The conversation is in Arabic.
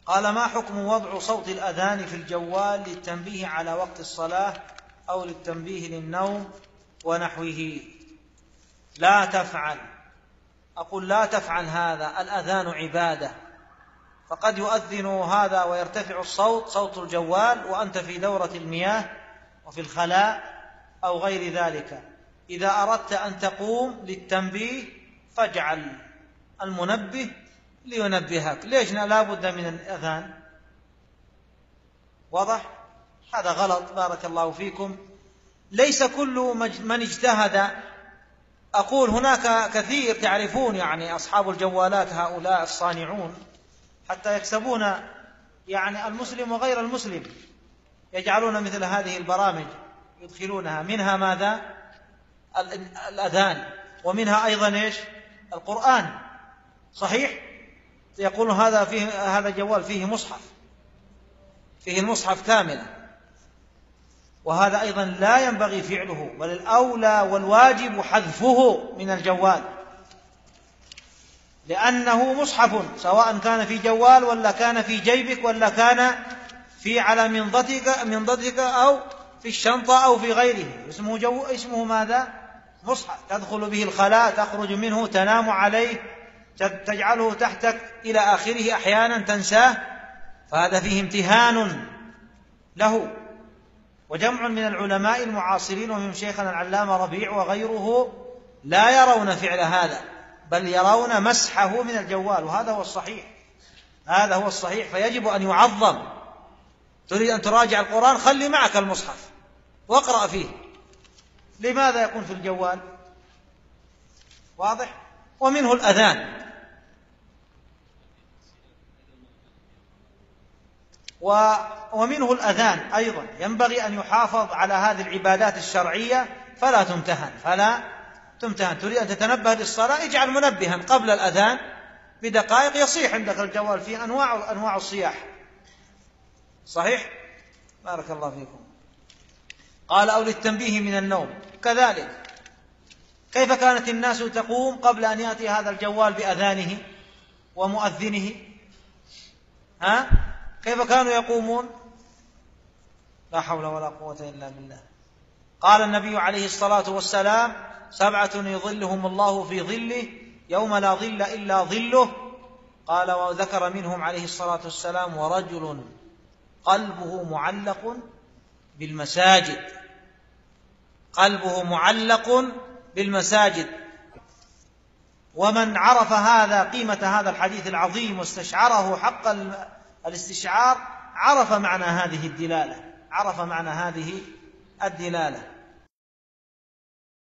قال: ما حكم وضع صوت الأذان في الجوال للتنبيه على وقت الصلاة أو للتنبيه للنوم ونحوه؟ لا تفعل. أقول لا تفعل هذا، الأذان عبادة، فقد يؤذن هذا ويرتفع الصوت، صوت الجوال، وأنت في دورة المياه وفي الخلاء أو غير ذلك. إذا أردت أن تقوم للتنبيه فاجعل المنبه لينبهك. ليش لا بد من الأذان؟ واضح؟ هذا غلط. بارك الله فيكم. ليس كل من اجتهد. أقول هناك كثير تعرفون يعني أصحاب الجوالات هؤلاء الصانعون حتى يكسبون يعني المسلم وغير المسلم، يجعلون مثل هذه البرامج يدخلونها، منها ماذا؟ الأذان، ومنها أيضا إيش؟ القرآن. صحيح؟ يقولون هذا جوال فيه مصحف، فيه المصحف كاملا، وهذا أيضا لا ينبغي فعله، بل الأولى والواجب حذفه من الجوال، لأنه مصحف، سواء كان في جوال ولا كان في جيبك ولا كان في على منضدك أو في الشنطة أو في غيره. اسمه ماذا؟ مصحف. تدخل به الخلاء، تخرج منه، تنام عليه، تجعله تحتك إلى آخره، أحيانا تنساه، فهذا فيه امتهان له. وجمع من العلماء المعاصرين ومن شيخنا العلامة ربيع وغيره لا يرون فعل هذا، بل يرون مسحه من الجوال، وهذا هو الصحيح. هذا هو الصحيح، فيجب أن يعظم. تريد أن تراجع القرآن، خلي معك المصحف واقرأ فيه. لماذا يكون في الجوال؟ واضح؟ ومنه الأذان. ومنه الأذان أيضا ينبغي أن يحافظ على هذه العبادات الشرعية، فلا تمتهن. تريد أن تتنبه للصلاة، اجعل منبها قبل الأذان بدقائق يصيح عندك الجوال، فيه أنواع الصياح. صحيح؟ بارك الله فيكم. قال: أو للتنبيه من النوم. كذلك كيف كانت الناس تقوم قبل أن يأتي هذا الجوال بأذانه ومؤذنه؟ كيف كانوا يقومون؟ لا حول ولا قوة إلا بالله. قال النبي عليه الصلاة والسلام: 7 يظلهم الله في ظله يوم لا ظل إلا ظله. قال وذكر منهم عليه الصلاة والسلام: ورجل قلبه معلق بالمساجد. قلبه معلق بالمساجد. ومن عرف هذا قيمة هذا الحديث العظيم واستشعره حق الاستشعار عرف معنى هذه الدلالة.